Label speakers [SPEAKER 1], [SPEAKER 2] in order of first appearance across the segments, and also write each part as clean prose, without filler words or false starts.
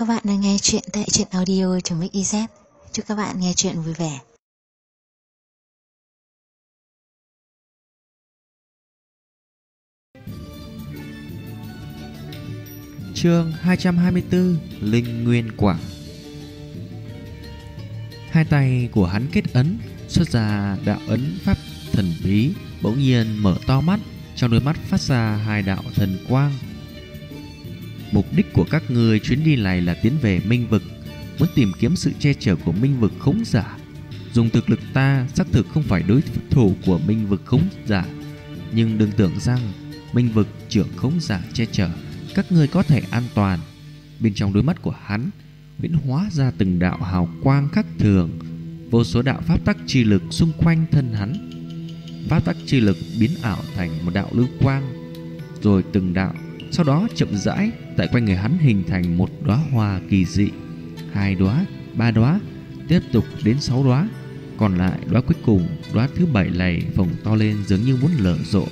[SPEAKER 1] Các bạn đang nghe chuyện tại truyện audio.mix.iz. Chúc các bạn nghe chuyện vui vẻ.
[SPEAKER 2] Chương 224: Linh Nguyên Quả. Hai tay của hắn kết ấn, xuất ra đạo ấn pháp thần bí, bỗng nhiên mở to mắt, trong đôi mắt phát ra hai đạo thần quang. Mục đích của các ngươi chuyến đi này là tiến về Minh Vực, muốn tìm kiếm sự che chở của Minh Vực khống giả. Dùng thực lực ta xác thực không phải đối thủ của Minh Vực khống giả, nhưng đừng tưởng rằng Minh Vực trưởng khống giả che chở các ngươi có thể an toàn. Bên trong đôi mắt của hắn huyễn hóa ra từng đạo hào quang khác thường, vô số đạo pháp tắc chi lực xung quanh thân hắn. Pháp tắc chi lực biến ảo thành một đạo lưu quang, rồi từng đạo, sau đó chậm rãi tại quanh người hắn hình thành một đóa hoa kỳ dị. 2 đóa, 3 đóa, tiếp tục đến 6 đóa, còn lại đóa cuối cùng, đóa thứ 7 này phồng to lên dường như muốn nở rộ.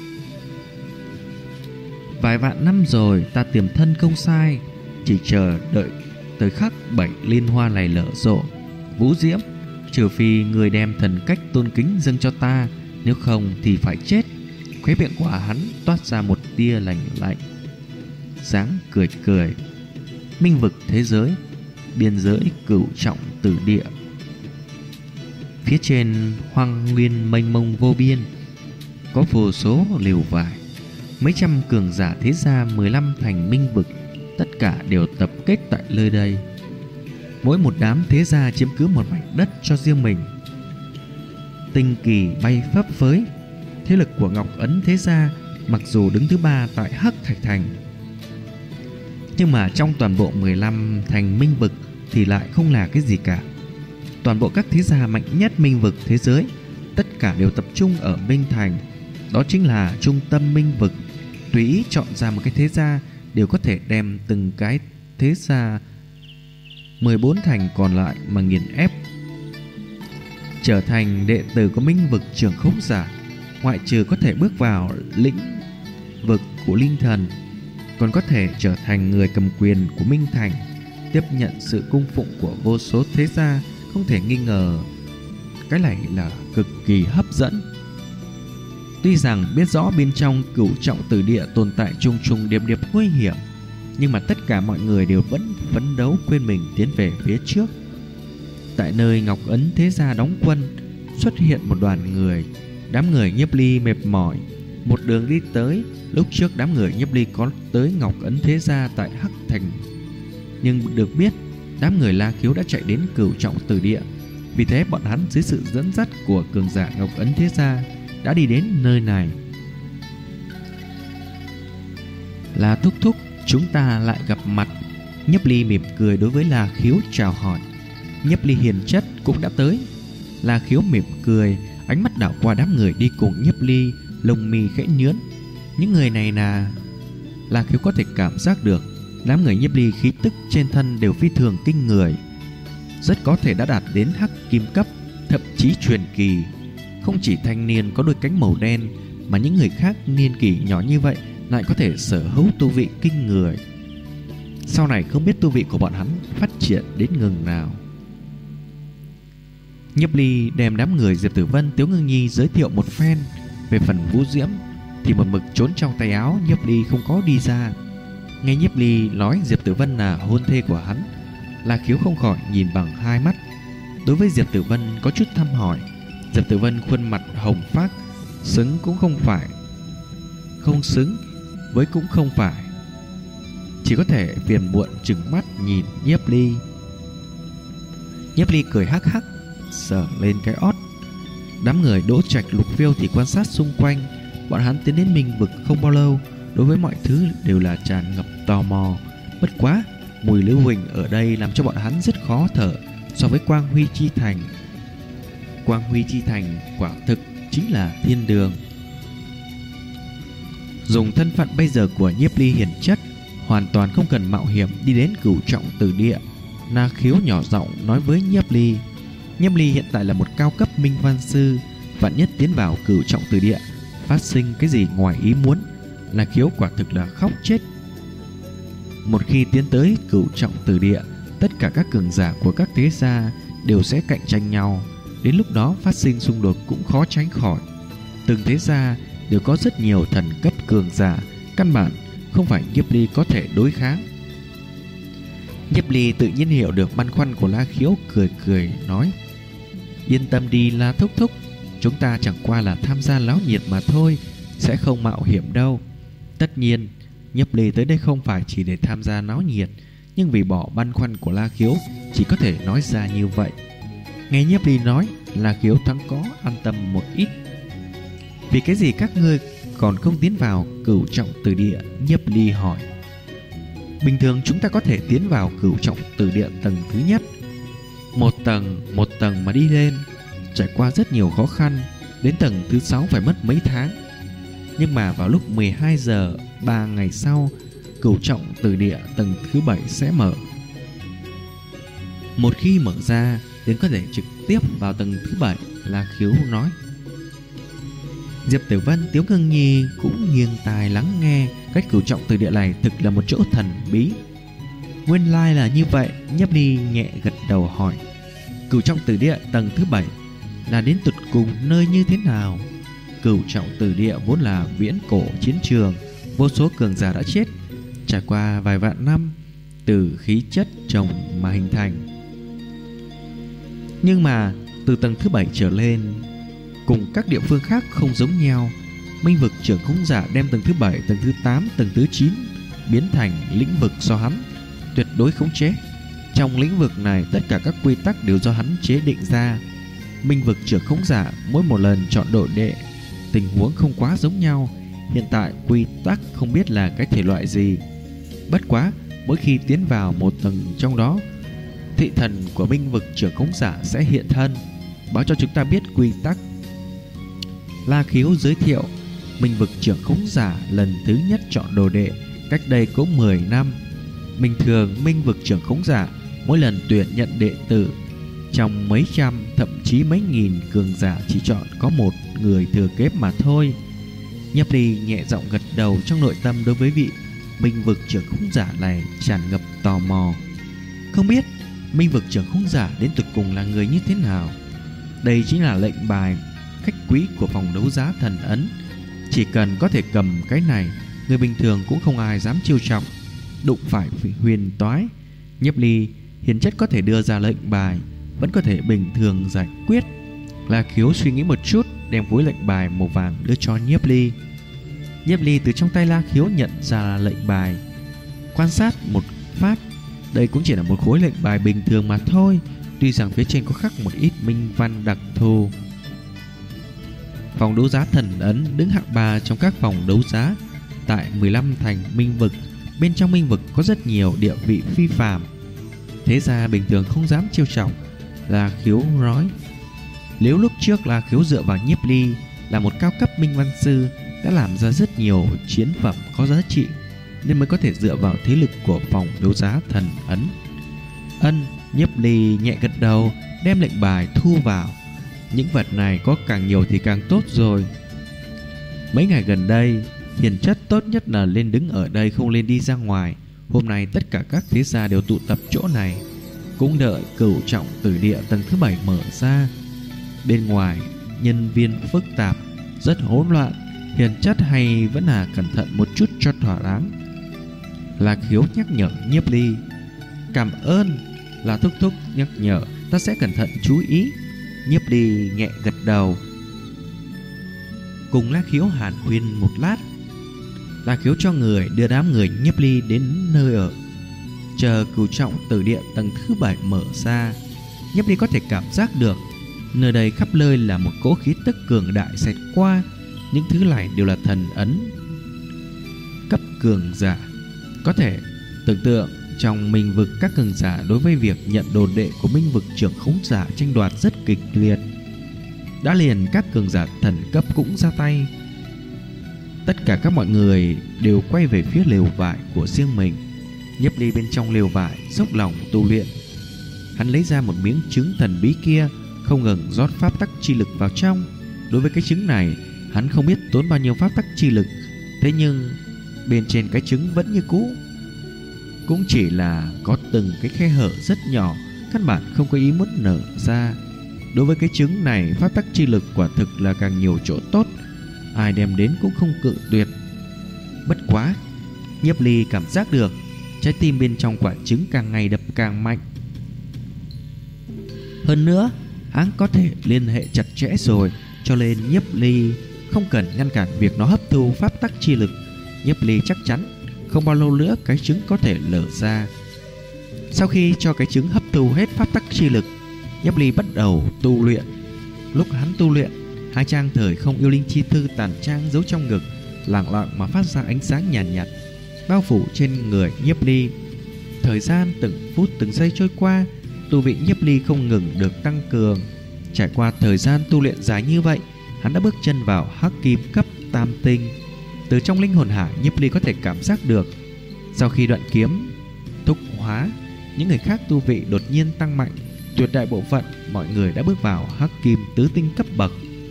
[SPEAKER 2] Vài vạn năm rồi ta tiềm thân không sai, chỉ chờ đợi tới khắc 7 liên hoa này nở rộ. Vũ Diễm, trừ phi người đem thần cách tôn kính dâng cho ta, nếu không thì phải chết. Khóe miệng của hắn toát ra một tia lạnh lạnh, dáng cười cười. Minh Vực thế giới, biên giới cửu trọng tử địa. Phía trên hoang nguyên mênh mông vô biên, có vô số lều vải. Mấy trăm cường giả thế gia 15 thành Minh Vực, tất cả đều tập kết tại nơi đây. Mỗi một đám thế gia chiếm cứ một mảnh đất cho riêng mình. Tinh kỳ bay phấp phới. Thế lực của Ngọc Ấn thế gia mặc dù đứng thứ 3 tại Hắc Thạch Thành, nhưng mà trong toàn bộ 15 thành Minh Vực thì lại không là cái gì cả. Toàn bộ các thế gia mạnh nhất Minh Vực thế giới tất cả đều tập trung ở Minh Thành. Đó chính là trung tâm Minh Vực. Tùy ý chọn ra một cái thế gia đều có thể đem từng cái thế gia 14 thành còn lại mà nghiền ép. Trở thành đệ tử của Minh Vực trưởng khống giả, ngoại trừ có thể bước vào lĩnh vực của linh thần, còn có thể trở thành người cầm quyền của Minh Thành, tiếp nhận sự cung phụng của vô số thế gia. Không thể nghi ngờ cái này là cực kỳ hấp dẫn. Tuy rằng biết rõ bên trong cửu trọng tử địa tồn tại trùng trùng điệp điệp nguy hiểm, nhưng mà tất cả mọi người đều vẫn phấn đấu quên mình tiến về phía trước. Tại nơi Ngọc Ấn thế gia đóng quân, xuất hiện một đoàn người. Đám người Nhiếp Ly mệt mỏi, một đường đi tới. Lúc trước đám người Nhiếp Ly có tới Ngọc Ấn thế gia tại Hắc Thành, nhưng được biết đám người La Khiếu đã chạy đến cửu trọng tử địa. Vì thế bọn hắn dưới sự dẫn dắt của cường giả Ngọc Ấn thế gia đã đi đến nơi này. Là thúc thúc, chúng ta lại gặp mặt. Nhiếp Ly mỉm cười đối với La Khiếu chào hỏi. Nhiếp Ly hiền chất cũng đã tới. La Khiếu mỉm cười, ánh mắt đảo qua đám người đi cùng Nhiếp Ly, lông mi khẽ nhướn. Những người này là La Khiếu có thể cảm giác được đám người Nhiếp Ly khí tức trên thân đều phi thường kinh người, rất có thể đã đạt đến Hắc Kim cấp, thậm chí truyền kỳ. Không chỉ thanh niên có đôi cánh màu đen, mà những người khác niên kỷ nhỏ như vậy lại có thể sở hữu tu vị kinh người. Sau này không biết tu vị của bọn hắn phát triển đến ngừng nào. Nhiếp Ly đem đám người Diệp Tử Vân, Tiếu Ngưng Nhi giới thiệu một phen. Về phần Vũ Diễm thì một mực trốn trong tay áo, Nhiếp Ly không có đi ra. Nghe Nhiếp Ly nói Diệp Tử Vân là hôn thê của hắn, La Khiếu không khỏi nhìn bằng hai mắt. Đối với Diệp Tử Vân có chút thăm hỏi. Diệp Tử Vân khuôn mặt hồng phác, xứng cũng không phải, không xứng với cũng không phải, chỉ có thể phiền muộn trừng mắt nhìn Nhiếp Ly. Nhiếp Ly cười hắc hắc, sờ lên cái ót. Đám người Đỗ Trạch, Lục Phiêu thì quan sát xung quanh. Bọn hắn tiến đến Minh Vực không bao lâu, đối với mọi thứ đều là tràn ngập tò mò. Bất quá mùi lưu huỳnh ở đây làm cho bọn hắn rất khó thở so với Quang Huy Chi Thành. Quang Huy Chi Thành quả thực chính là thiên đường. Dùng thân phận bây giờ của Nhiếp Ly hiền chất, hoàn toàn không cần mạo hiểm đi đến cửu trọng tử địa. La Khiếu nhỏ giọng nói với Nhiếp Ly. Nhiếp Ly hiện tại là một cao cấp minh văn sư, vạn nhất tiến vào cửu trọng tử địa phát sinh cái gì ngoài ý muốn, La Khiếu quả thực là khóc chết. Một khi tiến tới cửu trọng tử địa, tất cả các cường giả của các thế gia đều sẽ cạnh tranh nhau. Đến lúc đó phát sinh xung đột cũng khó tránh khỏi. Từng thế gia đều có rất nhiều thần cấp cường giả, căn bản không phải Nhiếp Ly có thể đối kháng. Nhiếp Ly tự nhiên hiểu được băn khoăn của La Khiếu, cười cười nói: Yên tâm đi La thúc thúc, chúng ta chẳng qua là tham gia náo nhiệt mà thôi, sẽ không mạo hiểm đâu. Tất nhiên Nhiếp Ly tới đây không phải chỉ để tham gia náo nhiệt, nhưng vì bỏ băn khoăn của La Khiếu, chỉ có thể nói ra như vậy. Nghe Nhiếp Ly nói, La Khiếu thoáng có an tâm một ít. Vì cái gì các ngươi còn không tiến vào cửu trọng tử địa? Nhiếp Ly hỏi. Bình thường chúng ta có thể tiến vào cửu trọng tử địa tầng thứ nhất, một tầng mà đi lên, trải qua rất nhiều khó khăn. Đến tầng thứ 6 phải mất mấy tháng. Nhưng mà vào lúc 12 giờ 3 ngày sau, cửu trọng tử địa tầng thứ 7 sẽ mở. Một khi mở ra, đến có thể trực tiếp vào tầng thứ 7, La Khiếu nói. Diệp Tử Vân, Tiếu Ngưng Nhi cũng nghiêng tai lắng nghe. Cách cửu trọng tử địa này thực là một chỗ thần bí. Nguyên lai là như vậy. Nhiếp Ly nhẹ gật đầu hỏi: Cửu trọng tử địa tầng thứ 7 là đến tột cùng nơi như thế nào? Cửu trọng tử địa vốn là viễn cổ chiến trường, vô số cường giả đã chết, trải qua vài vạn năm từ khí chất trồng mà hình thành. Nhưng mà từ tầng thứ 7 trở lên, cùng các địa phương khác không giống nhau. Minh vực trưởng khống giả đem tầng thứ 7, tầng thứ 8, tầng thứ 9 biến thành lĩnh vực do hắn tuyệt đối khống chế. Trong lĩnh vực này, tất cả các quy tắc đều do hắn chế định ra. Minh vực trưởng khống giả mỗi một lần chọn đồ đệ, tình huống không quá giống nhau. Hiện tại quy tắc không biết là cái thể loại gì. Bất quá mỗi khi tiến vào một tầng trong đó, thị thần của minh vực trưởng khống giả sẽ hiện thân, báo cho chúng ta biết quy tắc. La Khiếu giới thiệu, minh vực trưởng khống giả lần thứ nhất chọn đồ đệ cách đây có 10 năm. Bình thường minh vực trưởng khống giả mỗi lần tuyển nhận đệ tử, trong mấy trăm thậm chí mấy nghìn cường giả chỉ chọn có một người thừa kế mà thôi. Nhiếp Ly nhẹ giọng gật đầu, trong nội tâm đối với vị minh vực trưởng khống giả này tràn ngập tò mò. Không biết minh vực trưởng khống giả đến tột cùng là người như thế nào? Đây chính là lệnh bài khách quý của phòng đấu giá thần ấn. Chỉ cần có thể cầm cái này, người bình thường cũng không ai dám chiêu chọc. Đụng phải huyền toái, Nhiếp Ly hiền chất có thể đưa ra lệnh bài, vẫn có thể bình thường giải quyết. La Khiếu suy nghĩ một chút, đem khối lệnh bài màu vàng đưa cho Nhiếp Ly. Nhiếp Ly từ trong tay La Khiếu nhận ra lệnh bài, quan sát một phát. Đây cũng chỉ là một khối lệnh bài bình thường mà thôi, tuy rằng phía trên có khắc một ít minh văn đặc thù. Phòng đấu giá thần ấn đứng hạng 3 trong các phòng đấu giá tại 15 thành minh vực. Bên trong minh vực có rất nhiều địa vị phi phàm, thế ra bình thường không dám chiêu chọc. La Khiếu nói. Nếu lúc trước La Khiếu dựa vào Nhiếp Ly là một cao cấp minh văn sư, đã làm ra rất nhiều chiến phẩm có giá trị, nên mới có thể dựa vào thế lực của phòng đấu giá thần ấn. Nhiếp Ly nhẹ gật đầu, đem lệnh bài thu vào. Những vật này có càng nhiều thì càng tốt rồi. Mấy ngày gần đây, hiền chất tốt nhất là lên đứng ở đây, không lên đi ra ngoài. Hôm nay tất cả các thế gia đều tụ tập chỗ này, cũng đợi cửu trọng tử địa tầng thứ 7 mở ra. Bên ngoài nhân viên phức tạp, rất hỗn loạn. Hiền chất hay vẫn là cẩn thận một chút cho thỏa đáng. La Khiếu nhắc nhở Nhiếp Ly. Cảm ơn là thúc thúc nhắc nhở, ta sẽ cẩn thận chú ý. Nhiếp Ly nhẹ gật đầu, cùng La Khiếu hàn huyên một lát. La Khiếu cho người đưa đám người Nhiếp Ly đến nơi ở. Chờ cửu trọng tử địa tầng thứ 7 mở ra, Nhiếp Ly có thể cảm giác được nơi đây khắp nơi là một cỗ khí tức cường đại xẹt qua. Những thứ này đều là thần ấn cấp cường giả. Có thể tưởng tượng trong minh vực các cường giả đối với việc nhận đồ đệ của minh vực trưởng khống giả tranh đoạt rất kịch liệt. Đã liền các cường giả thần cấp cũng ra tay. Tất cả các mọi người đều quay về phía lều vải của riêng mình. Nhiếp Ly bên trong lều vải dốc lòng tu luyện. Hắn lấy ra một miếng trứng thần bí kia, không ngừng rót pháp tắc chi lực vào trong. Đối với cái trứng này, hắn không biết tốn bao nhiêu pháp tắc chi lực, thế nhưng bên trên cái trứng vẫn như cũ. cũng chỉ là có từng cái khe hở rất nhỏ, căn bản không có ý muốn nở ra. Đối với cái trứng này, pháp tắc chi lực quả thực là càng nhiều chỗ tốt, ai đem đến cũng không cự tuyệt. Bất quá, Nhiếp Ly cảm giác được trái tim bên trong quả trứng càng ngày đập càng mạnh. Hơn nữa, hắn có thể liên hệ chặt chẽ rồi, cho nên Nhiếp Ly không cần ngăn cản việc nó hấp thu pháp tắc chi lực. Nhiếp Ly chắc chắn không bao lâu nữa cái trứng có thể lở ra. Sau khi cho cái trứng hấp thu hết pháp tắc chi lực, Nhiếp Ly bắt đầu tu luyện. Lúc hắn tu luyện, hai trang thời không yêu linh chi thư tàn trang giấu trong ngực lặng lặng mà phát ra ánh sáng nhàn nhạt, bao phủ trên người Nhiếp Ly. Thời gian từng phút từng giây trôi qua, tu vị Nhiếp Ly không ngừng được tăng cường. Trải qua thời gian tu luyện dài như vậy, hắn đã bước chân vào hắc kim cấp tam tinh. Từ trong linh hồn hải, Nhiếp Ly có thể cảm giác được, sau khi đoạn kiếm thúc hóa, những người khác tu vị đột nhiên tăng mạnh. Tuyệt đại bộ phận mọi người đã bước vào hắc kim tứ tinh cấp bậc.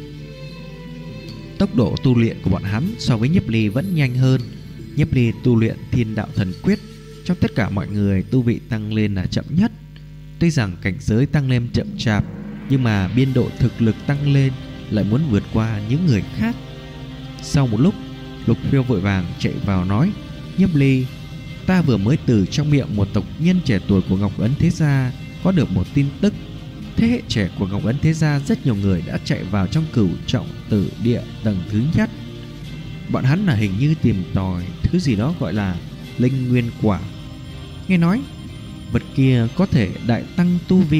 [SPEAKER 2] Tốc độ tu luyện của bọn hắn so với Nhiếp Ly vẫn nhanh hơn. Nhiếp Ly tu luyện Thiên Đạo Thần Quyết, trong tất cả mọi người tu vị tăng lên là chậm nhất. Tuy rằng cảnh giới tăng lên chậm chạp, nhưng mà biên độ thực lực tăng lên lại muốn vượt qua những người khác. Sau một lúc, Lục Phiêu vội vàng chạy vào nói: Nhiếp Ly, ta vừa mới từ trong miệng một tộc nhân trẻ tuổi của Ngọc Ấn Thế Gia có được một tin tức. Thế hệ trẻ của Ngọc Ấn Thế Gia rất nhiều người đã chạy vào trong Cửu Trọng Tử Địa tầng thứ nhất. Bọn hắn là hình như tìm tòi thứ gì đó gọi là linh nguyên quả. Nghe nói vật kia có thể đại tăng tu vị.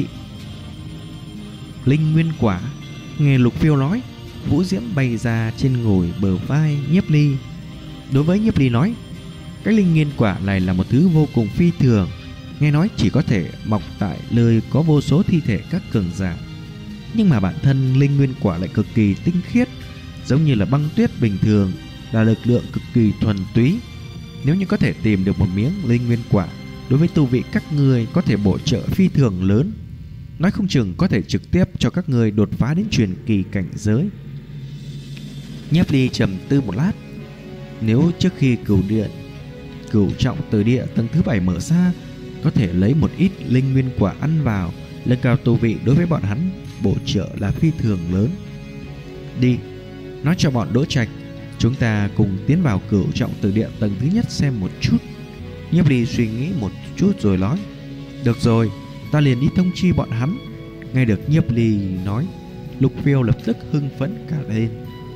[SPEAKER 2] Linh nguyên quả? Nghe Lục Phiêu nói, vũ diễm bay ra trên ngồi bờ vai Nhiếp Ly. Đối với Nhiếp Ly nói, cái linh nguyên quả này là một thứ vô cùng phi thường. Nghe nói chỉ có thể mọc tại nơi có vô số thi thể các cường giả. Nhưng mà bản thân linh nguyên quả lại cực kỳ tinh khiết, giống như là băng tuyết bình thường, là lực lượng cực kỳ thuần túy. Nếu như có thể tìm được một miếng linh nguyên quả, đối với tu vị các ngươi có thể bổ trợ phi thường lớn. Nói không chừng có thể trực tiếp cho các ngươi đột phá đến truyền kỳ cảnh giới. Nhiếp Ly trầm tư một lát. Nếu trước khi Cửu Trọng Tử Địa tầng thứ 7 mở ra, có thể lấy một ít linh nguyên quả ăn vào, nâng cao tu vị, đối với bọn hắn bổ trợ là phi thường lớn. Đi, nói cho bọn Đỗ Trạch, chúng ta cùng tiến vào Cửu Trọng Tử Địa tầng thứ nhất xem một chút. Nhiếp Ly suy nghĩ một chút rồi nói: được rồi, ta liền đi thông chi bọn hắn. Nghe được Nhiếp Ly nói, Lục Phiêu lập tức hưng phấn cả lên.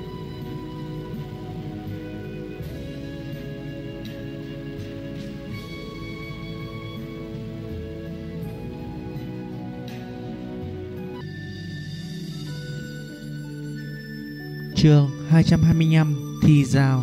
[SPEAKER 2] Chương 225: Thi giao.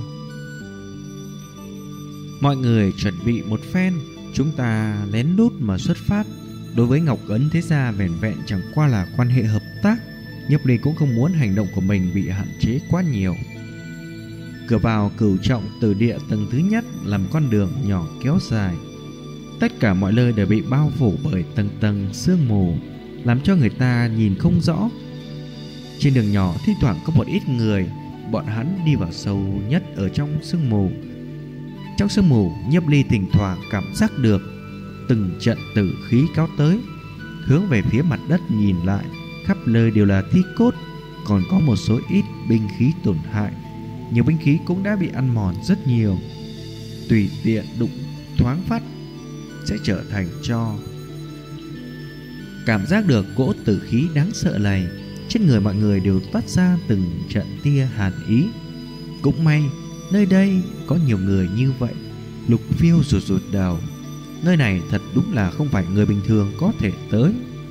[SPEAKER 2] Mọi người chuẩn bị một phen, chúng ta lén lút mà xuất phát. Đối với Ngọc Ấn Thế Gia vẻn vẹn chẳng qua là quan hệ hợp tác, Nhiếp Ly cũng không muốn hành động của mình bị hạn chế quá nhiều. Cửa vào Cửu Trọng Tử Địa tầng thứ nhất làm con đường nhỏ kéo dài. Tất cả mọi nơi đều bị bao phủ bởi tầng tầng sương mù, làm cho người ta nhìn không rõ. Trên đường nhỏ thi thoảng có một ít người, bọn hắn đi vào sâu nhất ở trong sương mù. Trong sương mù, Nhiếp Ly thỉnh thoảng cảm giác được từng trận tử khí kéo tới. Hướng về phía mặt đất nhìn lại, khắp nơi đều là thi cốt, còn có một số ít binh khí tổn hại. Nhiều binh khí cũng đã bị ăn mòn rất nhiều, tùy tiện đụng thoáng phát sẽ trở thành tro. Cảm giác được cỗ tử khí đáng sợ này, trên người mọi người đều toát ra từng trận tia hàn ý. Cũng may nơi đây có nhiều người như vậy. Lục Phiêu rụt rụt đầu, nơi này thật đúng là không phải người bình thường có thể tới.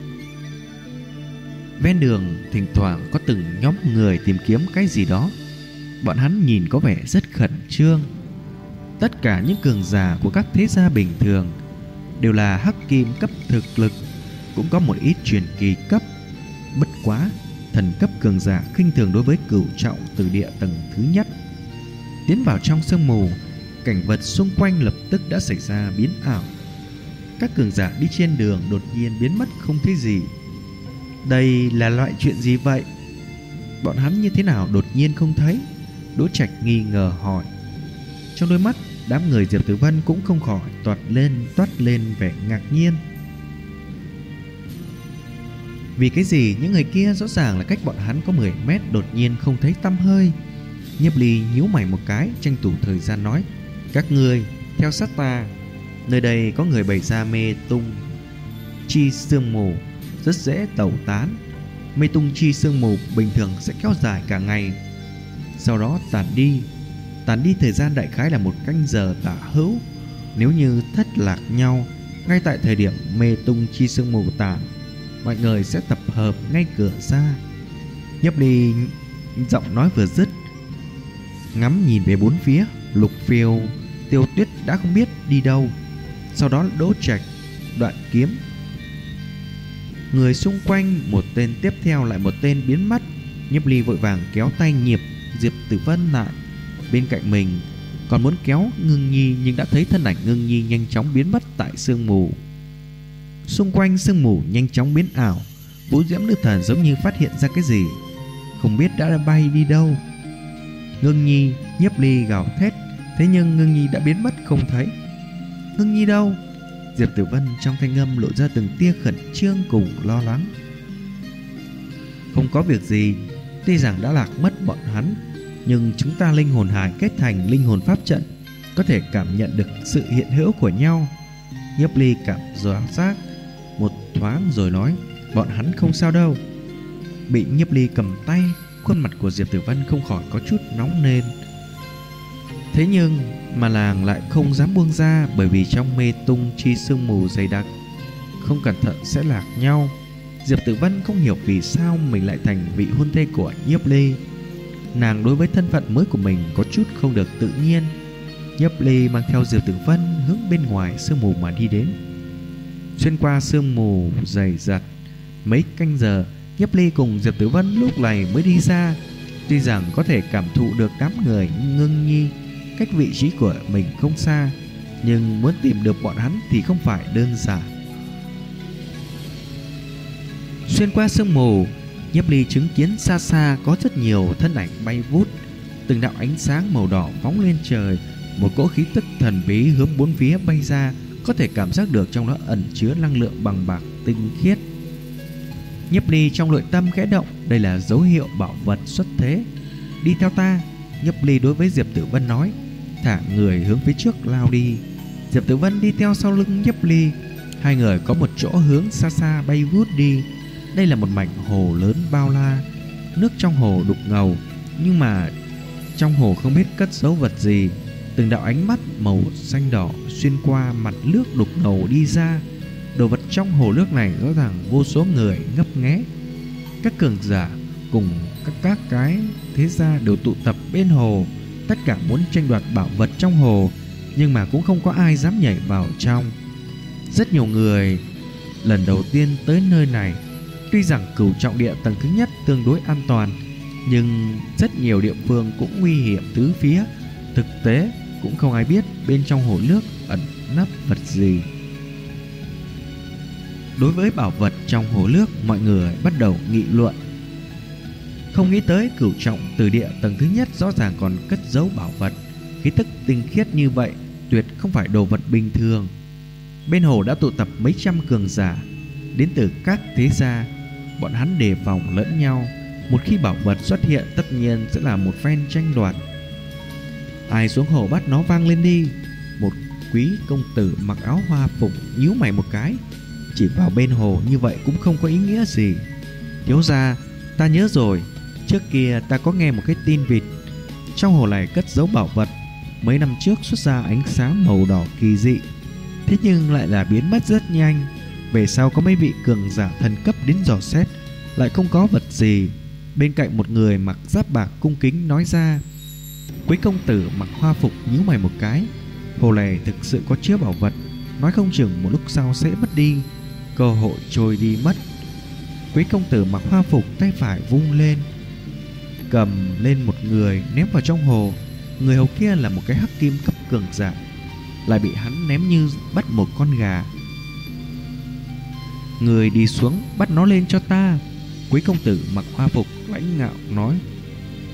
[SPEAKER 2] Ven đường thỉnh thoảng có từng nhóm người tìm kiếm cái gì đó. Bọn hắn nhìn có vẻ rất khẩn trương. Tất cả những cường giả của các thế gia bình thường đều là hắc kim cấp thực lực, cũng có một ít truyền kỳ cấp. Bất quá thần cấp cường giả khinh thường đối với Cửu Trọng Tử Địa tầng thứ nhất. Tiến vào trong sương mù, cảnh vật xung quanh lập tức đã xảy ra biến ảo. Các cường giả đi trên đường đột nhiên biến mất không thấy gì. Đây là loại chuyện gì vậy? Bọn hắn như thế nào đột nhiên không thấy? Đỗ Trạch nghi ngờ hỏi. Trong đôi mắt đám người Diệp Tử Vân cũng không khỏi toát lên vẻ ngạc nhiên. Vì cái gì những người kia rõ ràng là cách bọn hắn có 10 mét đột nhiên không thấy tăm hơi. Nhiếp Ly nhíu mày một cái, tranh thủ thời gian nói: các ngươi theo sát ta. Nơi đây có người bày ra mê tung chi sương mù, rất dễ tẩu tán. Mê tung chi sương mù bình thường sẽ kéo dài cả ngày, sau đó tàn đi thời gian đại khái là 1 canh giờ tả hữu. Nếu như thất lạc nhau ngay tại thời điểm mê tung chi sương mù tàn, mọi người sẽ tập hợp ngay cửa ra. Nhiếp Ly giọng nói vừa dứt, ngắm nhìn về bốn phía, Lục Phiêu, Tiêu Tuyết đã không biết đi đâu. Sau đó Đỗ Trạch, Đoạn Kiếm, người xung quanh một tên tiếp theo lại một tên biến mất. Nhiếp Ly vội vàng kéo tay Diệp Tử Vân lại bên cạnh mình, còn muốn kéo Ngưng Nhi nhưng đã thấy thân ảnh Ngưng Nhi nhanh chóng biến mất tại sương mù. Xung quanh sương mù nhanh chóng biến ảo. Vũ Diễm Nữ Thần giống như phát hiện ra cái gì, không biết đã bay đi đâu. Ngưng Nhi, Nhiếp Ly gào thét, thế nhưng Ngưng Nhi đã biến mất không thấy. Ngưng Nhi đâu? Diệp Tử Vân trong thanh âm lộ ra từng tia khẩn trương cùng lo lắng. Không có việc gì, tuy rằng đã lạc mất bọn hắn, nhưng chúng ta linh hồn hải kết thành linh hồn pháp trận, có thể cảm nhận được sự hiện hữu của nhau. Nhiếp Ly cảm giác một thoáng rồi nói: bọn hắn không sao đâu. Bị Nhiếp Ly cầm tay, khuôn mặt của Diệp Tử Vân không khỏi có chút nóng lên. Thế nhưng mà nàng lại không dám buông ra, bởi vì trong mê tung chi sương mù dày đặc, không cẩn thận sẽ lạc nhau. Diệp Tử Vân không hiểu vì sao mình lại thành vị hôn thê của Nhiếp Ly. Nàng đối với thân phận mới của mình có chút không được tự nhiên. Nhiếp Ly mang theo Diệp Tử Vân hướng bên ngoài sương mù mà đi đến. Xuyên qua sương mù dày đặc mấy canh giờ, Nhiếp Ly cùng Diệp Tử Vân lúc này mới đi ra. Tuy rằng có thể cảm thụ được đám người Ngưng Nhi cách vị trí của mình không xa, nhưng muốn tìm được bọn hắn thì không phải đơn giản. Xuyên qua sương mù, Nhiếp Ly chứng kiến xa xa có rất nhiều thân ảnh bay vút, từng đạo ánh sáng màu đỏ phóng lên trời. Một cỗ khí tức thần bí hướng bốn phía bay ra, có thể cảm giác được trong đó ẩn chứa năng lượng bằng bạc tinh khiết. Nhiếp Ly trong nội tâm khẽ động, đây là dấu hiệu bảo vật xuất thế. Đi theo ta, Nhiếp Ly đối với Diệp Tử Vân nói, thả người hướng phía trước lao đi. Diệp Tử Vân đi theo sau lưng Nhiếp Ly. Hai người có một chỗ hướng xa xa bay vút đi. Đây là một mảnh hồ lớn bao la, nước trong hồ đục ngầu, nhưng mà trong hồ không biết cất giấu vật gì. Từng đạo ánh mắt màu xanh đỏ xuyên qua mặt nước đục ngầu đi ra. Đồ vật trong hồ nước này rõ ràng vô số người ngấp nghé. Các cường giả cùng các cái thế gia đều tụ tập bên hồ, tất cả muốn tranh đoạt bảo vật trong hồ, nhưng mà cũng không có ai dám nhảy vào trong. Rất nhiều người lần đầu tiên tới nơi này. Tuy rằng Cửu Trọng Địa tầng thứ nhất tương đối an toàn, nhưng rất nhiều địa phương cũng nguy hiểm tứ phía. Thực tế cũng không ai biết bên trong hồ nước ẩn nấp vật gì. Đối với bảo vật trong hồ nước, mọi người bắt đầu nghị luận. Không nghĩ tới Cửu Trọng Từ Địa tầng thứ nhất rõ ràng còn cất giấu bảo vật. Khí tức tinh khiết như vậy tuyệt không phải đồ vật bình thường. Bên hồ đã tụ tập mấy trăm cường giả đến từ các thế gia. Bọn hắn đề phòng lẫn nhau. Một khi bảo vật xuất hiện, tất nhiên sẽ là một phen tranh đoạt. Ai xuống hồ bắt nó vang lên đi. Một quý công tử mặc áo hoa phục nhíu mày một cái, chỉ vào bên hồ như vậy cũng không có ý nghĩa gì. Thiếu gia, ta nhớ rồi, trước kia ta có nghe một cái tin vịt. Trong hồ này cất giấu bảo vật, mấy năm trước xuất ra ánh sáng màu đỏ kỳ dị, thế nhưng lại là biến mất rất nhanh. Về sau có mấy vị cường giả thần cấp đến dò xét, lại không có vật gì. Bên cạnh một người mặc giáp bạc cung kính nói ra. Quý công tử mặc hoa phục nhíu mày một cái. Hồ này thực sự có chứa bảo vật, nói không chừng một lúc sau sẽ mất đi, cơ hội trôi đi mất. Quý công tử mặc hoa phục tay phải vung lên, cầm lên một người ném vào trong hồ. Người hầu kia là một cái hắc kim cấp cường giả, lại bị hắn ném như bắt một con gà. Người đi xuống bắt nó lên cho ta. Quý công tử mặc hoa phục lãnh ngạo nói.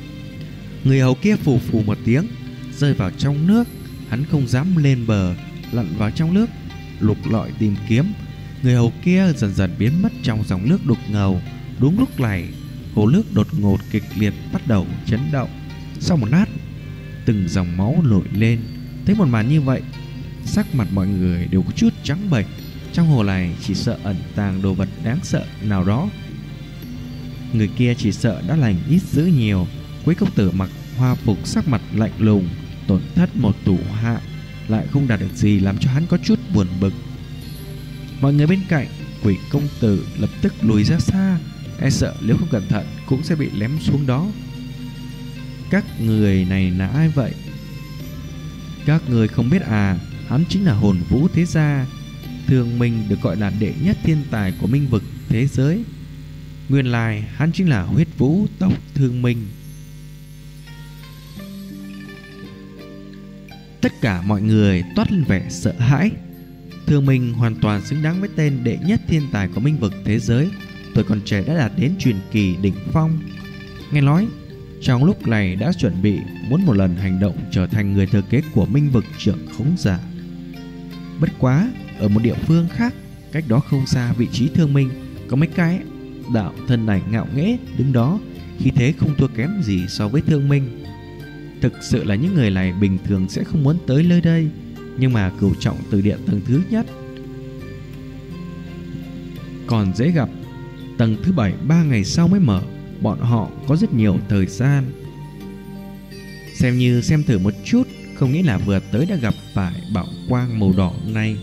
[SPEAKER 2] Người hầu kia phù phù một tiếng rơi vào trong nước. Hắn không dám lên bờ, lặn vào trong nước, lục lọi tìm kiếm. Người hầu kia dần dần biến mất trong dòng nước đục ngầu. Đúng lúc này, hồ nước đột ngột kịch liệt bắt đầu chấn động. Sau một lát, từng dòng máu nổi lên. Thấy một màn như vậy, sắc mặt mọi người đều có chút trắng bệch. Trong hồ này chỉ sợ ẩn tàng đồ vật đáng sợ nào đó. Người kia chỉ sợ đã lành ít dữ nhiều. Quý công tử mặc hoa phục sắc mặt lạnh lùng, tổn thất một thủ hạ, lại không đạt được gì, làm cho hắn có chút buồn bực. Mọi người bên cạnh Quỷ công tử lập tức lùi ra xa, e sợ nếu không cẩn thận cũng sẽ bị ném xuống đó. Các người này là ai vậy? Các người không biết à, hắn chính là Hồn Vũ Thế Gia. Thương Minh được gọi là đệ nhất thiên tài của minh vực thế giới. Nguyên lai hắn chính là Huyết Vũ tộc Thương Minh. Tất cả mọi người toát lên vẻ sợ hãi. Thương Minh hoàn toàn xứng đáng với tên đệ nhất thiên tài của minh vực thế giới. Tuổi còn trẻ đã đạt đến truyền kỳ đỉnh phong. Nghe nói trong lúc này đã chuẩn bị muốn một lần hành động trở thành người thừa kế của minh vực trưởng khống giả. Bất quá ở một địa phương khác, cách đó không xa vị trí Thương Minh, có mấy cái đạo thân ảnh ngạo nghễ đứng đó, khí thế không thua kém gì so với Thương Minh. Thực sự là những người này bình thường sẽ không muốn tới nơi đây, nhưng mà Cửu Trọng Từ Điện tầng thứ nhất còn dễ gặp. Tầng thứ 7 3 ngày sau mới mở, bọn họ có rất nhiều thời gian. Xem như xem thử một chút, không nghĩ là vừa tới đã gặp phải bảo quang màu đỏ này.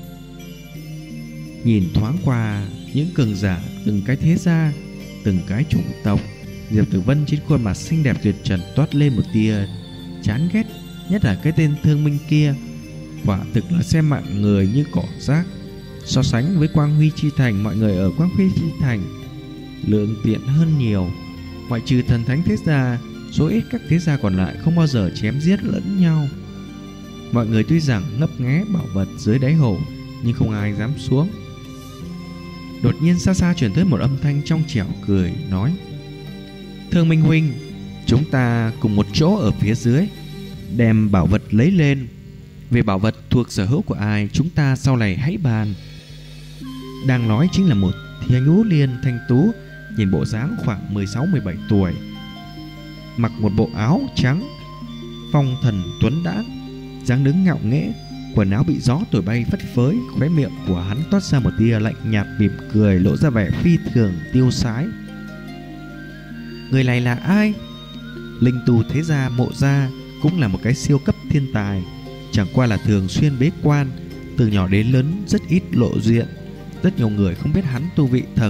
[SPEAKER 2] Nhìn thoáng qua những cường giả từng cái thế gia, từng cái chủng tộc, Diệp Tử Vân trên khuôn mặt xinh đẹp tuyệt trần toát lên một tia chán ghét. Nhất là cái tên Thương Minh kia, quả thực là xem mạng người như cỏ rác. So sánh với Quang Huy Chi Thành, mọi người ở Quang Huy Chi Thành lượng tiện hơn nhiều. Ngoại trừ thần thánh thế gia, số ít các thế gia còn lại không bao giờ chém giết lẫn nhau. Mọi người tuy rằng ngấp nghé bảo vật dưới đáy hồ, nhưng không ai dám xuống. Đột nhiên xa xa truyền tới một âm thanh trong trẻo cười nói: Thương Minh huynh, chúng ta cùng một chỗ ở phía dưới, đem bảo vật lấy lên. Về bảo vật thuộc sở hữu của ai, chúng ta sau này hãy bàn. Đang nói chính là một thiếu niên thanh tú, nhìn bộ dáng khoảng 16-17 tuổi, mặc một bộ áo trắng, phong thần tuấn đãng, dáng đứng ngạo nghễ, quần áo bị gió thổi bay phất phới. Khóe miệng của hắn toát ra một tia lạnh nhạt mỉm cười, lộ ra vẻ phi thường tiêu sái. Người này là ai? Linh tu thế gia Mộ gia, cũng là một cái siêu cấp thiên tài, chẳng qua là thường xuyên bế quan, từ nhỏ đến lớn rất ít lộ diện. Rất nhiều người không biết hắn tu vị thật.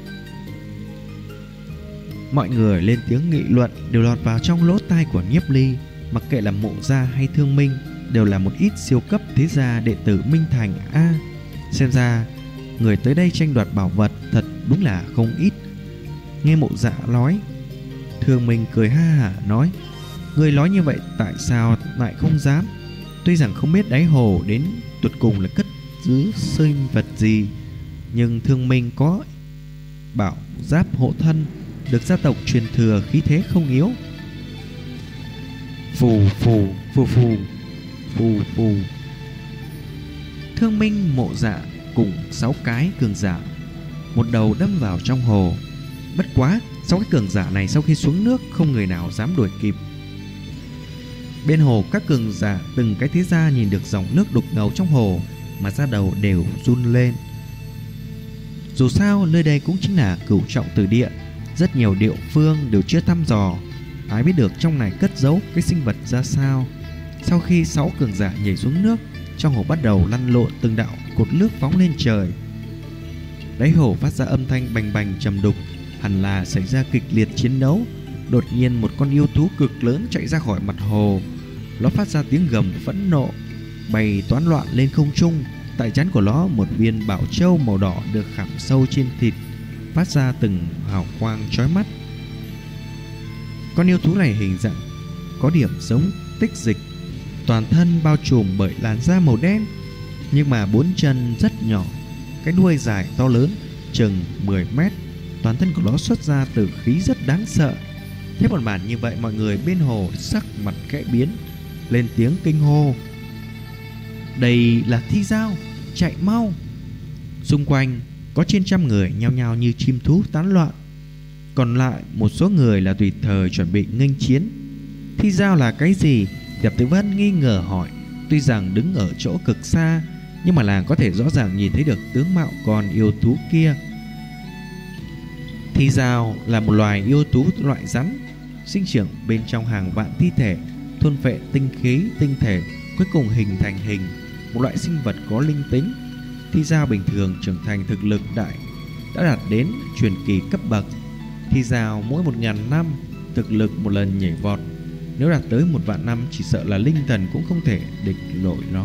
[SPEAKER 2] Mọi người lên tiếng nghị luận đều lọt vào trong lỗ tai của Nhiếp Ly. Mặc kệ là Mộ gia hay Thương Minh, đều là một ít siêu cấp thế gia đệ tử Minh Thành a. Xem ra người tới đây tranh đoạt bảo vật thật đúng là không ít. Nghe Mộ Dạ nói, Thương Minh cười ha hả nói: Người nói như vậy tại sao lại không dám? Tuy rằng không biết đáy hồ đến tuột cùng là cất giữ sinh vật gì, nhưng Thương Minh có bảo giáp hộ thân, được gia tộc truyền thừa, khí thế không yếu. Phù phù phù phù phù phù. Thương Minh, Mộ Dạ cùng 6 cái cường giả một đầu đâm vào trong hồ. Bất quá 6 cái cường giả này sau khi xuống nước không người nào dám đuổi kịp. Bên hồ các cường giả từng cái thế gia nhìn được dòng nước đục ngầu trong hồ mà da đầu đều run lên. Dù sao nơi đây cũng chính là Cửu Trọng Tử Địa, rất nhiều địa phương đều chưa thăm dò, ai biết được trong này cất giấu cái sinh vật ra sao. Sau khi 6 cường giả nhảy xuống nước, trong hồ bắt đầu lăn lộn từng đạo cột nước phóng lên trời. Đáy hồ phát ra âm thanh bành bành trầm đục, hẳn là xảy ra kịch liệt chiến đấu. Đột nhiên một con yêu thú cực lớn chạy ra khỏi mặt hồ, nó phát ra tiếng gầm phẫn nộ, bay toán loạn lên không trung. Tại trán của nó một viên bảo châu màu đỏ được khảm sâu trên thịt, phát ra từng hào quang chói mắt. Con yêu thú này hình dạng có điểm giống Tích Dịch, toàn thân bao trùm bởi làn da màu đen, nhưng mà 4 chân rất nhỏ, cái đuôi dài to lớn chừng 10 mét. Toàn thân của nó xuất ra từ khí rất đáng sợ. Thấy một màn như vậy, mọi người bên hồ sắc mặt khẽ biến, lên tiếng kinh hô: Đây là Thi Dao, chạy mau! Xung quanh có trên trăm người nhao nhao như chim thú tán loạn. Còn lại một số người là tùy thời chuẩn bị nghênh chiến. Thi Dao là cái gì? Diệp Tử Vân nghi ngờ hỏi. Tuy rằng đứng ở chỗ cực xa, nhưng mà làng có thể rõ ràng nhìn thấy được tướng mạo con yêu thú kia. Thi Dao là một loài yêu thú loại rắn, sinh trưởng bên trong hàng vạn thi thể, thôn phệ tinh khí tinh thể, cuối cùng hình thành một loại sinh vật có linh tính. Thi Dao bình thường trưởng thành thực lực đã đạt đến truyền kỳ cấp bậc. Thi Dao mỗi 1000 năm thực lực một lần nhảy vọt, nếu đạt tới 1.000 năm chỉ sợ là linh thần cũng không thể địch nổi nó.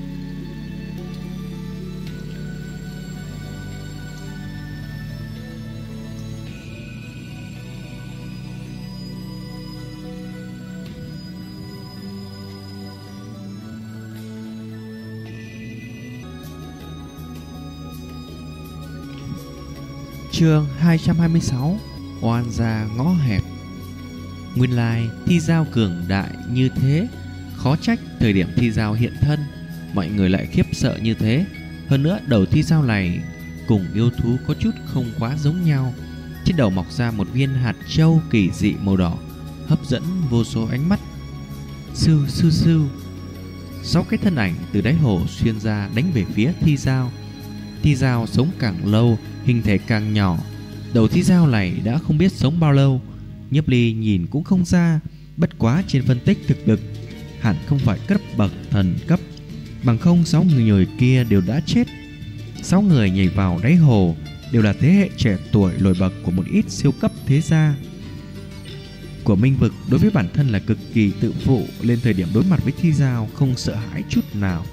[SPEAKER 2] Chương 226: Oan gia ngõ hẹp. Nguyên lai Thi Dao cường đại như thế, khó trách thời điểm Thi Dao hiện thân mọi người lại khiếp sợ như thế. Hơn nữa đầu Thi Dao này cùng yêu thú có chút không quá giống nhau. Trên đầu mọc ra một viên hạt châu kỳ dị màu đỏ, hấp dẫn vô số ánh mắt. Sưu sưu sưu, 6 cái thân ảnh từ đáy hồ xuyên ra đánh về phía Thi Dao. Thi Dao sống càng lâu, hình thể càng nhỏ. Đầu Thi Dao này đã không biết sống bao lâu. Nhiếp Ly nhìn cũng không ra, bất quá trên phân tích thực lực hẳn không phải cấp bậc thần cấp, bằng không 6 người kia đều đã chết. 6 người nhảy vào đáy hồ đều là thế hệ trẻ tuổi nổi bật của một ít siêu cấp thế gia của Minh Vực, đối với bản thân là cực kỳ tự phụ, lên thời điểm đối mặt với Thi Dao không sợ hãi chút nào.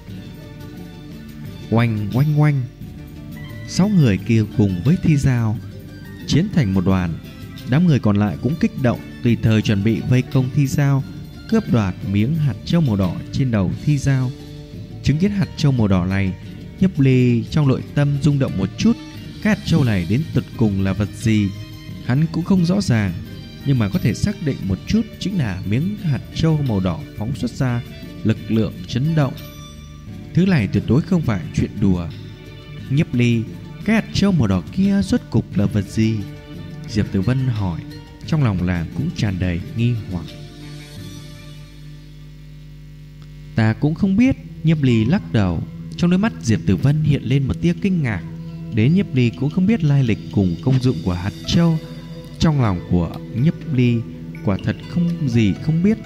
[SPEAKER 2] Oanh oanh oanh, 6 người kia cùng với Thi Dao chiến thành một đoàn. Đám người còn lại cũng kích động, tùy thời chuẩn bị vây công Thi Dao, cướp đoạt miếng hạt châu màu đỏ trên đầu Thi Dao. Chứng kiến hạt châu màu đỏ này, Nhiếp Ly trong nội tâm rung động một chút. Cái hạt châu này đến tận cùng là vật gì hắn cũng không rõ ràng, nhưng mà có thể xác định một chút chính là miếng hạt châu màu đỏ phóng xuất ra lực lượng chấn động. Thứ này tuyệt đối không phải chuyện đùa. Nhiếp Ly, cái hạt châu màu đỏ kia rốt cục là vật gì? Diệp Tử Vân hỏi, trong lòng làng cũng tràn đầy nghi hoặc. Ta cũng không biết. Nhiếp Ly lắc đầu. Trong đôi mắt Diệp Tử Vân hiện lên một tia kinh ngạc. Đến Nhiếp Ly cũng không biết lai lịch cùng công dụng của hạt châu. Trong lòng của Nhiếp Ly quả thật không gì không biết.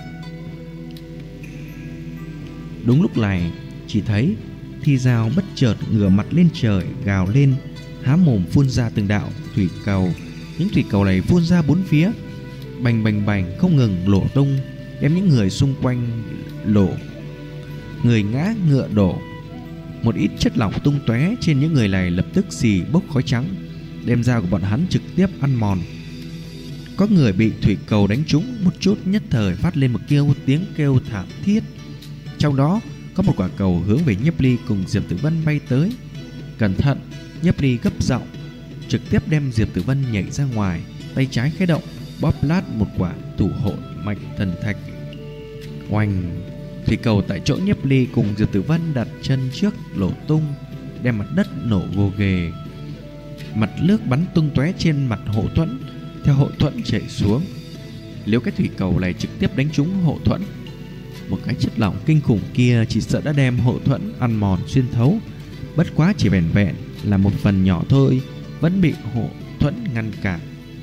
[SPEAKER 2] Đúng lúc này, chỉ thấy Thi Dao bất chợt ngửa mặt lên trời gào lên, há mồm phun ra từng đạo thủy cầu. Những thủy cầu này phun ra bốn phía, bành bành bành không ngừng nổ tung, đem những người xung quanh nổ, người ngã ngựa đổ. Một ít chất lỏng tung tóe trên những người này, lập tức xì bốc khói trắng, đem dao của bọn hắn trực tiếp ăn mòn. Có người bị thủy cầu đánh trúng một chút, nhất thời phát lên một tiếng kêu thảm thiết. Trong đó có một quả cầu hướng về Nhiếp Ly cùng Diệp Tử Vân bay tới. Cẩn thận! Nhiếp Ly gấp giọng, trực tiếp đem Diệp Tử Vân nhảy ra ngoài, tay trái khẽ động, bóp lát một quả thủ hộ mạch thần thạch. Oanh! Thủy cầu tại chỗ Nhiếp Ly cùng Diệp Tử Vân đặt chân trước nổ tung, đem mặt đất nổ gồ ghề. Mặt nước bắn tung tóe trên mặt hộ thuẫn, theo hộ thuẫn chảy xuống. Nếu cái thủy cầu này trực tiếp đánh trúng hộ thuẫn, một cái chất lỏng kinh khủng kia chỉ sợ đã đem hộ thuẫn ăn mòn xuyên thấu. Bất quá chỉ vẻn vẹn là một phần nhỏ thôi, vẫn bị hộ thuẫn ngăn cản.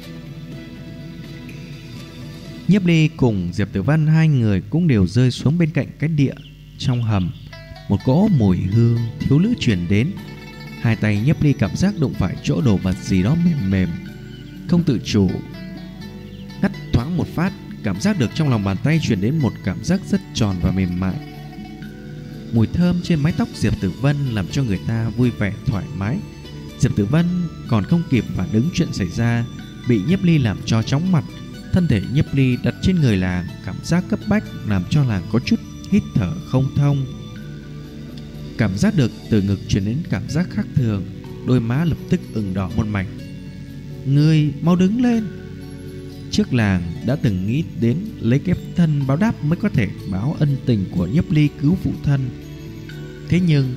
[SPEAKER 2] Nhiếp Ly cùng Diệp Tử Văn hai người cũng đều rơi xuống bên cạnh cái địa trong hầm. Một cỗ mùi hương thiếu nữ truyền đến. Hai tay Nhiếp Ly cảm giác đụng phải chỗ đồ vật gì đó mềm mềm, không tự chủ ngắt thoáng một phát, cảm giác được trong lòng bàn tay truyền đến một cảm giác rất tròn và mềm mại. Mùi thơm trên mái tóc Diệp Tử Vân làm cho người ta vui vẻ thoải mái. Diệp Tử Vân còn không kịp phản ứng chuyện xảy ra, bị Nhiếp Ly làm cho chóng mặt. Thân thể Nhiếp Ly đặt trên người làng, cảm giác cấp bách làm cho làng có chút hít thở không thông. Cảm giác được từ ngực truyền đến cảm giác khác thường, đôi má lập tức ửng đỏ một mảnh. Ngươi mau đứng lên! Trước làng đã từng nghĩ đến lấy cái thân báo đáp mới có thể báo ân tình của Nhiếp Ly cứu phụ thân. Thế nhưng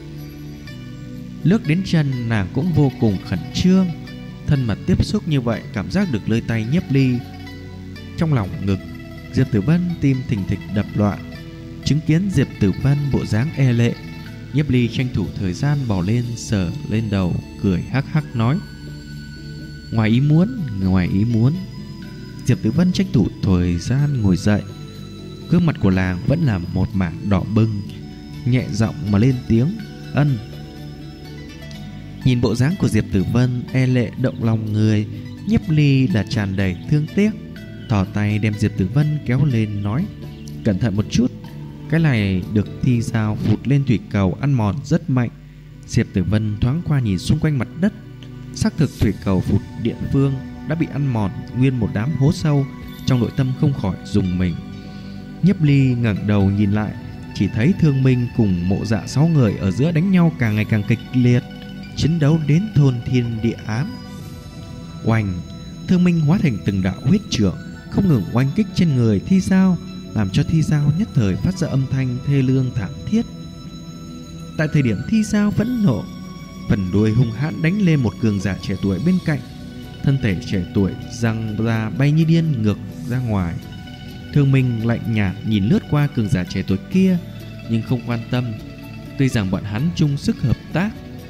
[SPEAKER 2] lướt đến chân nàng cũng vô cùng khẩn trương. Thân mật tiếp xúc như vậy, cảm giác được lơi tay Nhiếp Ly trong lòng ngực. Diệp Tử Vân tim thình thịch đập loạn. Chứng kiến Diệp Tử Vân bộ dáng e lệ, Nhiếp Ly tranh thủ thời gian bò lên sờ lên đầu, cười hắc hắc nói: ngoài ý muốn, ngoài ý muốn. Diệp Tử Vân tranh thủ thời gian ngồi dậy. Gương mặt của nàng vẫn là một mảng đỏ bừng, nhẹ giọng mà lên tiếng: ân. Nhìn bộ dáng của Diệp Tử Vân e lệ động lòng người, Nhiếp Ly là tràn đầy thương tiếc, thò tay đem Diệp Tử Vân kéo lên nói: cẩn thận một chút, cái này được thi dao vụt lên thủy cầu ăn mòn rất mạnh. Diệp Tử Vân thoáng qua nhìn xung quanh mặt đất, xác thực thủy cầu vụt địa phương đã bị ăn mòn nguyên một đám hố sâu, trong nội tâm không khỏi rùng mình. Nhiếp Ly ngẩng đầu nhìn lại, chỉ thấy Thương Minh cùng Mộ Dạ 6 người ở giữa đánh nhau càng ngày càng kịch liệt, chiến đấu đến thôn thiên địa ám. Oanh! Thương Minh hóa thành từng đạo huyết trượng, không ngừng oanh kích trên người Thi Dao, làm cho Thi Dao nhất thời phát ra âm thanh thê lương thảm thiết. Tại thời điểm Thi Dao phẫn nộ, phần đuôi hung hãn đánh lên một cường giả trẻ tuổi bên cạnh, thân thể trẻ tuổi giằng ra bay như điên ngược ra ngoài. Thương Minh lạnh nhạt nhìn lướt qua cường giả trẻ tuổi kia, nhưng không quan tâm. Tuy rằng bọn hắn chung sức hợp tác,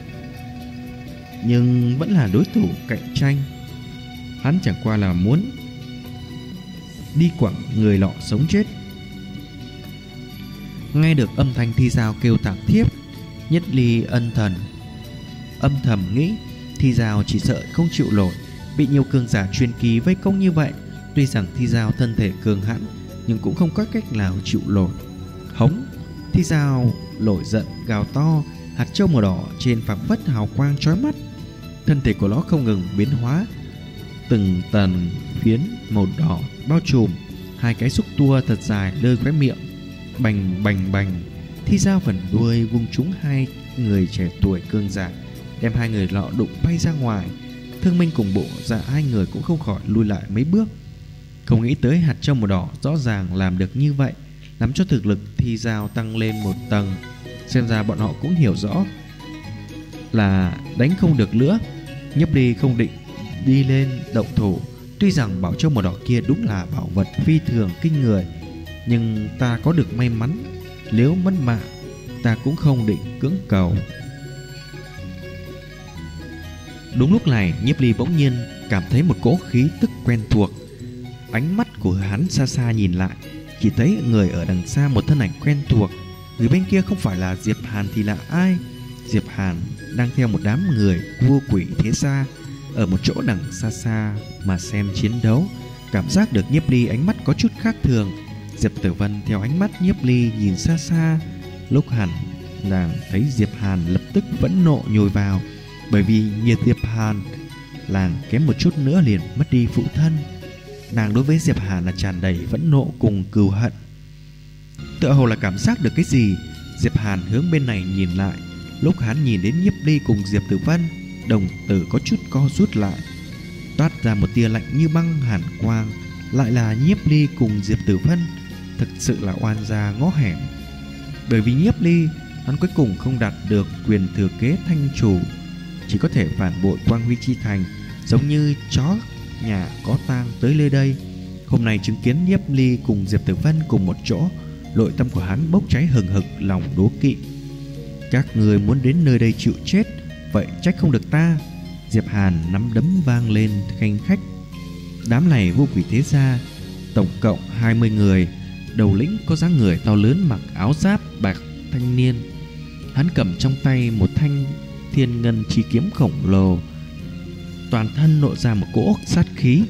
[SPEAKER 2] nhưng vẫn là đối thủ cạnh tranh. Hắn chẳng qua là muốn đi quẳng người lọ sống chết. Nghe được âm thanh Thi Dao kêu thảm thiết, Nhất Ly ân thần âm thầm nghĩ Thi Dao chỉ sợ không chịu nổi bị nhiều cường giả truyền kỳ vây công như vậy. Tuy rằng Thi Dao thân thể cường hãn, nhưng cũng không có cách nào chịu nổi. Hống! Thi Dao nổi giận gào to, hạt châu màu đỏ trên phảng phất hào quang chói mắt. Thân thể của nó không ngừng biến hóa, từng tầng phiến màu đỏ bao trùm, hai cái xúc tua thật dài lơ khóe miệng. Bành bành bành, Thi Dao phần đuôi vung trúng hai người trẻ tuổi cường giả, đem hai người lọ đụng bay ra ngoài. Thương Minh cùng Bộ Dạ hai người cũng không khỏi lùi lại mấy bước. Không nghĩ tới hạt châu màu đỏ rõ ràng làm được như vậy, làm cho thực lực Thi Dao tăng lên một tầng. Xem ra bọn họ cũng hiểu rõ là đánh không được nữa. Nhiếp Ly không định đi lên động thủ. Tuy rằng bảo châu màu đỏ kia đúng là bảo vật phi thường kinh người, nhưng ta có được may mắn, nếu mất mạng ta cũng không định cưỡng cầu. Đúng lúc này, Nhiếp Ly bỗng nhiên cảm thấy một cỗ khí tức quen thuộc. Ánh mắt của hắn xa xa nhìn lại, chỉ thấy người ở đằng xa một thân ảnh quen thuộc. Người bên kia không phải là Diệp Hàn thì là ai? Diệp Hàn đang theo một đám người vua quỷ thế gia ở một chỗ đằng xa xa mà xem chiến đấu. Cảm giác được Nhiếp Ly ánh mắt có chút khác thường. Diệp Tử Vân theo ánh mắt Nhiếp Ly nhìn xa xa. Lúc hẳn nàng thấy Diệp Hàn lập tức phẫn nộ nhồi vào, bởi vì nhiệt Diệp Hàn làng kém một chút nữa liền mất đi phụ thân. Nàng đối với Diệp Hàn là tràn đầy phẫn nộ cùng cừu hận. Tựa hồ là cảm giác được cái gì, Diệp Hàn hướng bên này nhìn lại. Lúc hắn nhìn đến Nhiếp Ly cùng Diệp Tử Vân, đồng tử có chút co rút lại, toát ra một tia lạnh như băng hàn quang. Lại là Nhiếp Ly cùng Diệp Tử Vân, thực sự là oan gia ngõ hẻm. Bởi vì Nhiếp Ly, hắn cuối cùng không đạt được quyền thừa kế thanh chủ, chỉ có thể phản bội Quang Huy Chi Thành, giống như chó nhà có tang tới nơi đây. Hôm nay chứng kiến Nhiếp Ly cùng Diệp Tử Vân cùng một chỗ, nội tâm của hắn bốc cháy hừng hực lòng đố kỵ. Các người muốn đến nơi đây chịu chết, vậy trách không được ta. Diệp Hàn nắm đấm vang lên khanh khách. Đám này vô quỷ thế gia, tổng cộng 20 người. Đầu lĩnh có dáng người to lớn, mặc áo giáp bạc thanh niên. Hắn cầm trong tay một thanh thiên ngân chi kiếm khổng lồ, toàn thân lộ ra một cỗ sát khí.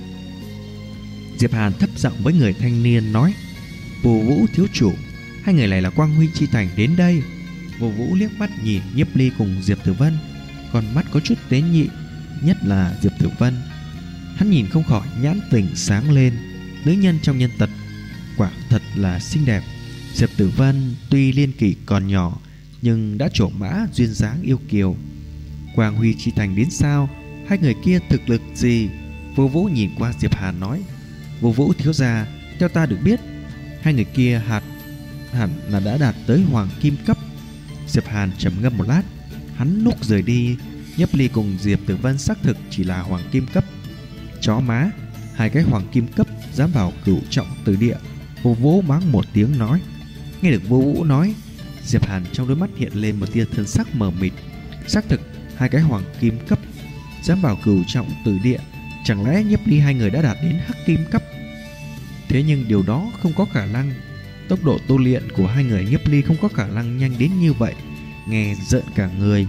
[SPEAKER 2] Diệp Hàn thấp giọng với người thanh niên nói: Vô Vũ thiếu chủ, hai người này là Quang Huy Chi Thành đến đây. Vô Vũ liếc mắt nhìn Nhiếp Ly cùng Diệp Tử Vân, con mắt có chút tế nhị, nhất là Diệp Tử Vân. Hắn nhìn không khỏi nhãn tình sáng lên. Nữ nhân trong nhân tộc quả thật là xinh đẹp. Diệp Tử Vân tuy niên kỷ còn nhỏ, nhưng đã trổ mã duyên dáng yêu kiều. Quang Huy Chi Thành đến sao? Hai người kia thực lực gì? Vô Vũ nhìn qua Diệp Hàn nói: Vô Vũ thiếu gia, theo ta được biết, hai người kia hẳn là đã đạt tới hoàng kim cấp. Diệp Hàn trầm ngâm một lát, hắn lúc rời đi. Nhiếp Ly cùng Diệp Tử Vân xác thực chỉ là hoàng kim cấp. Chó má, hai cái hoàng kim cấp dám vào Cửu Trọng Tử Địa. Vô Vũ mắng một tiếng nói. Nghe được Vô Vũ nói, Diệp Hàn trong đôi mắt hiện lên một tia thân sắc mờ mịt. Xác thực hai cái hoàng kim cấp dám vào Cửu Trọng Tử Địa, chẳng lẽ Nhiếp Ly hai người đã đạt đến hắc kim cấp? Thế nhưng điều đó không có khả năng. Tốc độ tu luyện của hai người Nhiếp Ly không có khả năng nhanh đến như vậy, nghe rợn cả người.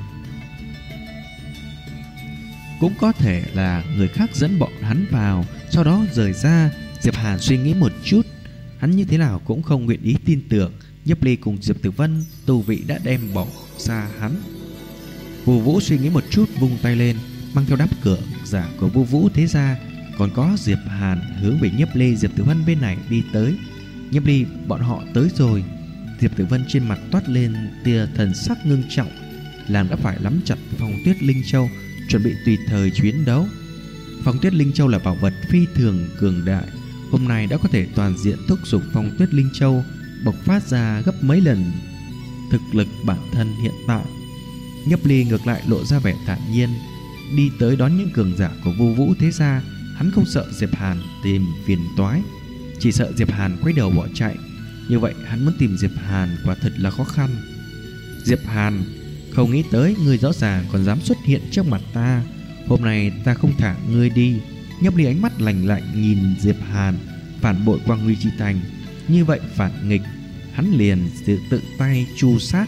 [SPEAKER 2] Cũng có thể là người khác dẫn bọn hắn vào, sau đó rời ra. Diệp Hàn suy nghĩ một chút, hắn như thế nào cũng không nguyện ý tin tưởng Nhiếp Ly cùng Diệp Tử Vân tu vị đã đem bỏ xa hắn. Vô Vũ suy nghĩ một chút, vung tay lên, mang theo đám cường giả của Vô Vũ thế gia, còn có Diệp Hàn hướng về Nhiếp Ly, Diệp Tử Vân bên này đi tới. Nhiếp Ly bọn họ tới rồi. Diệp Tử Vân trên mặt toát lên tia thần sắc ngưng trọng, làm đã phải nắm chặt Phong Tuyết Linh Châu, chuẩn bị tùy thời chiến đấu. Phong Tuyết Linh Châu là bảo vật phi thường cường đại, hôm nay đã có thể toàn diện thúc giục Phong Tuyết Linh Châu bộc phát ra gấp mấy lần thực lực bản thân hiện tại. Nhiếp Ly ngược lại lộ ra vẻ thản nhiên, đi tới đón những cường giả của Vô Vũ thế gia. Hắn không sợ Diệp Hàn tìm phiền toái, chỉ sợ Diệp Hàn quay đầu bỏ chạy. Như vậy hắn muốn tìm Diệp Hàn quả thật là khó khăn. Diệp Hàn, không nghĩ tới ngươi rõ ràng còn dám xuất hiện trước mặt ta, hôm nay ta không thả ngươi đi. Nhiếp Ly ánh mắt lạnh lạnh nhìn Diệp Hàn, phản bội Quang Huy Chi Thành, như vậy phản nghịch, hắn liền tự tay chu sát.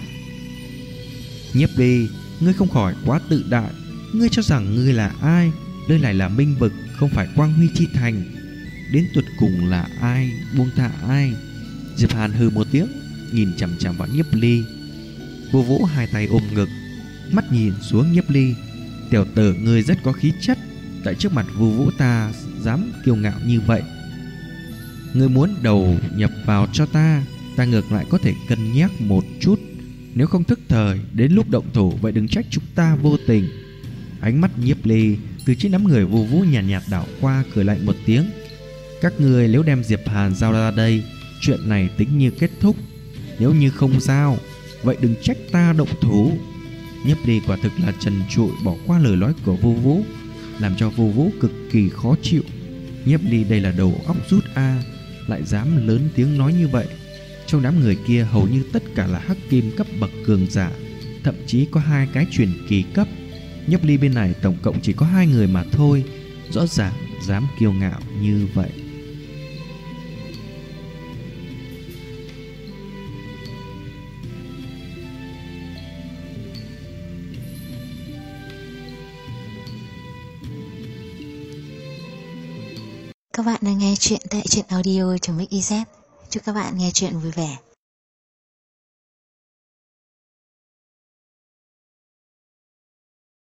[SPEAKER 2] Nhiếp Ly, ngươi không khỏi quá tự đại. Ngươi cho rằng ngươi là ai? Nơi này là Minh Vực, không phải Quang Huy Chi Thành. Đến tuyệt cùng là ai buông tha ai? Diệp Hàn hừ một tiếng, nhìn chằm chằm vào Nhiếp Ly. Vô Vũ hai tay ôm ngực, mắt nhìn xuống Nhiếp Ly. Tiểu tử ngươi rất có khí chất, tại trước mặt Vô Vũ ta dám kiêu ngạo như vậy. Ngươi muốn đầu nhập vào cho ta, ta ngược lại có thể cân nhắc một chút. Nếu không thức thời, đến lúc động thủ vậy đừng trách chúng ta vô tình. Ánh mắt Nhiếp Ly từ trên đám người Vô Vũ nhàn nhạt đảo qua, cười lạnh một tiếng. Các ngươi nếu đem Diệp Hàn giao ra đây, chuyện này tính như kết thúc. Nếu như không giao, vậy đừng trách ta động thủ. Nhiếp Ly quả thực là trần trụi bỏ qua lời nói của Vô Vũ, làm cho Vô Vũ cực kỳ khó chịu. Nhiếp Ly đây là đầu óc rút a, lại dám lớn tiếng nói như vậy. Trong đám người kia hầu như tất cả là hắc kim cấp bậc cường giả, thậm chí có hai cái truyền kỳ cấp. Nhiếp Ly bên này tổng cộng chỉ có 2 người mà thôi, rõ ràng dám kiêu ngạo như vậy.
[SPEAKER 1] Các bạn đang nghe chuyện tại truyện audio.mix.iz. Chúc các bạn nghe chuyện vui vẻ.